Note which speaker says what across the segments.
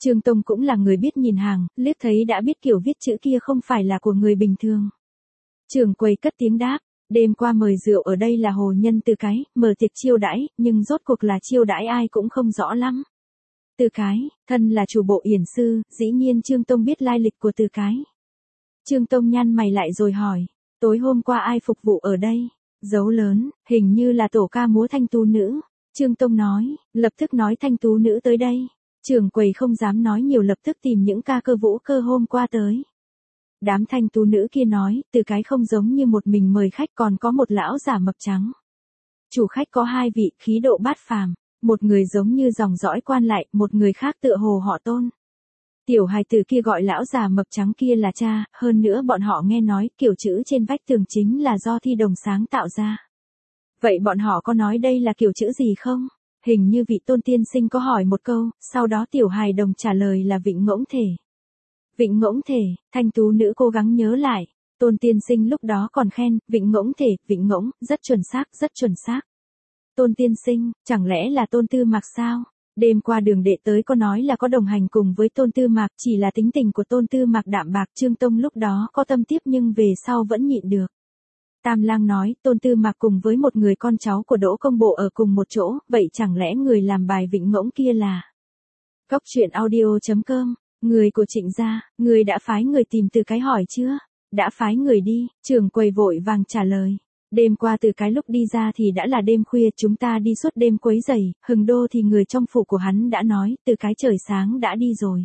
Speaker 1: Trương Tông cũng là người biết nhìn hàng, liếc thấy đã biết kiểu viết chữ kia không phải là của người bình thường. Trưởng quầy cất tiếng đáp, đêm qua mời rượu ở đây là hồ nhân Từ Cái, mở tiệc chiêu đãi, nhưng rốt cuộc là chiêu đãi ai cũng không rõ lắm. Từ Cái, thân là chủ bộ yển sư, dĩ nhiên Trương Tông biết lai lịch của Từ Cái. Trương Tông nhăn mày lại rồi hỏi, tối hôm qua ai phục vụ ở đây? Dấu lớn, hình như là tổ ca múa thanh tú nữ. Trương Tông nói, lập tức nói thanh tú nữ tới đây. Trưởng quầy không dám nói nhiều, lập tức tìm những ca cơ vũ cơ hôm qua tới. Đám thanh tú nữ kia nói, Từ Cái không giống như một mình mời khách, còn có một lão giả mập trắng. Chủ khách có hai vị, khí độ bát phàm, một người giống như dòng dõi quan lại, một người khác tựa hồ họ Tôn. Tiểu hài tử kia gọi lão già mập trắng kia là cha, hơn nữa bọn họ nghe nói kiểu chữ trên vách tường chính là do Thi Đồng sáng tạo ra. Vậy bọn họ có nói đây là kiểu chữ gì không? Hình như vị Tôn tiên sinh có hỏi một câu, sau đó tiểu hài đồng trả lời là Vịnh Ngỗng Thể. Vịnh Ngỗng Thể, thanh tú nữ cố gắng nhớ lại. Tôn tiên sinh lúc đó còn khen, Vịnh Ngỗng Thể, Vịnh Ngỗng, rất chuẩn xác, rất chuẩn xác. Tôn tiên sinh, chẳng lẽ là Tôn Tư Mạc sao? Đêm qua đường đệ tới có nói là có đồng hành cùng với Tôn Tư Mạc, chỉ là tính tình của Tôn Tư Mạc đạm bạc, Trương Tông lúc đó có tâm tiếp nhưng về sau vẫn nhịn được. Tam Lang nói, Tôn Tư Mạc cùng với một người con cháu của Đỗ Công Bộ ở cùng một chỗ, vậy chẳng lẽ người làm bài Vịnh Ngỗng kia là Cóc Truyện Audio.com, người của Trịnh gia, người đã phái người tìm Từ Cái hỏi chưa? Đã phái người đi, trưởng quầy vội vàng trả lời. Đêm qua Từ Cái lúc đi ra thì đã là đêm khuya, chúng ta đi suốt đêm quấy rầy, Hừng Đô thì người trong phủ của hắn đã nói, Từ Cái trời sáng đã đi rồi.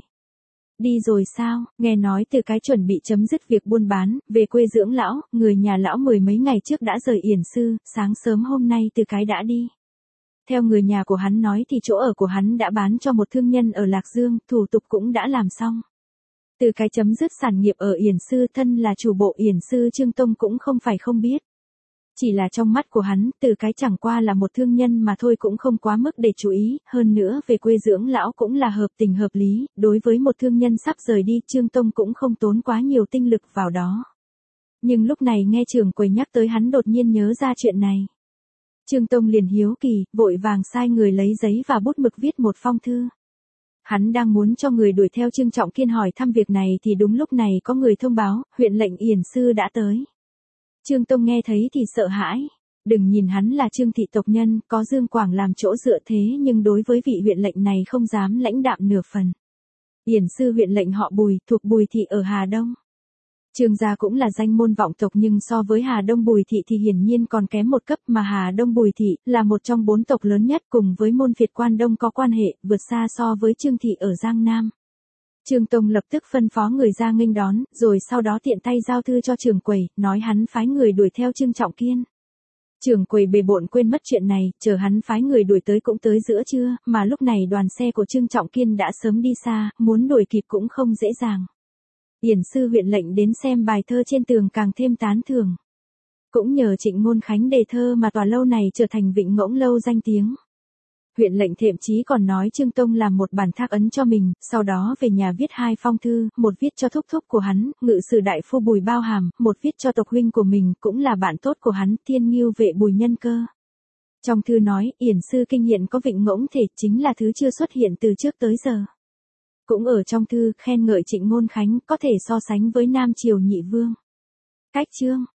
Speaker 1: Đi rồi sao? Nghe nói Từ Cái chuẩn bị chấm dứt việc buôn bán, về quê dưỡng lão, người nhà lão mười mấy ngày trước đã rời yển sư, sáng sớm hôm nay Từ Cái đã đi. Theo người nhà của hắn nói thì chỗ ở của hắn đã bán cho một thương nhân ở Lạc Dương, thủ tục cũng đã làm xong. Từ Cái chấm dứt sản nghiệp ở yển sư, thân là chủ bộ yển sư Trương Tông cũng không phải không biết. Chỉ là trong mắt của hắn, Từ Cái chẳng qua là một thương nhân mà thôi, cũng không quá mức để chú ý, hơn nữa về quê dưỡng lão cũng là hợp tình hợp lý, đối với một thương nhân sắp rời đi, Trương Tông cũng không tốn quá nhiều tinh lực vào đó. Nhưng lúc này nghe trưởng quầy nhắc tới hắn đột nhiên nhớ ra chuyện này. Trương Tông liền hiếu kỳ, vội vàng sai người lấy giấy và bút mực viết một phong thư. Hắn đang muốn cho người đuổi theo Trương Trọng Kiên hỏi thăm việc này thì đúng lúc này có người thông báo, huyện lệnh yển sư đã tới. Trương Tông nghe thấy thì sợ hãi. Đừng nhìn hắn là Trương thị tộc nhân, có Dương Quảng làm chỗ dựa, thế nhưng đối với vị huyện lệnh này không dám lãnh đạm nửa phần. Yển sư huyện lệnh họ Bùi, thuộc Bùi thị ở Hà Đông. Trương gia cũng là danh môn vọng tộc nhưng so với Hà Đông Bùi thị thì hiển nhiên còn kém một cấp, mà Hà Đông Bùi thị là một trong 4 tộc lớn nhất cùng với môn phiệt Quan Đông có quan hệ vượt xa so với Trương thị ở Giang Nam. Trương Tông lập tức phân phó người ra nghênh đón, rồi sau đó tiện tay giao thư cho trưởng quầy, nói hắn phái người đuổi theo Trương Trọng Kiên. Trưởng quầy bề bộn quên mất chuyện này, chờ hắn phái người đuổi tới cũng tới giữa trưa, mà lúc này đoàn xe của Trương Trọng Kiên đã sớm đi xa, muốn đuổi kịp cũng không dễ dàng. Yển sư huyện lệnh đến xem bài thơ trên tường càng thêm tán thưởng. Cũng nhờ Trịnh Ngôn Khánh đề thơ mà tòa lâu này trở thành Vịnh Ngỗng lâu danh tiếng. Huyện lệnh thậm chí còn nói Trương Tông làm một bản thác ấn cho mình, sau đó về nhà viết 2 phong thư, một viết cho thúc thúc của hắn, ngự sử đại phu Bùi Bao Hàm, một viết cho tộc huynh của mình, cũng là bạn tốt của hắn, Thiên Ngưu vệ Bùi Nhân Cơ. Trong thư nói, yển sư kinh hiện có Vịnh Ngỗng Thể, chính là thứ chưa xuất hiện từ trước tới giờ. Cũng ở trong thư khen ngợi Trịnh Ngôn Khánh có thể so sánh với Nam Triều Nhị Vương. Cách chương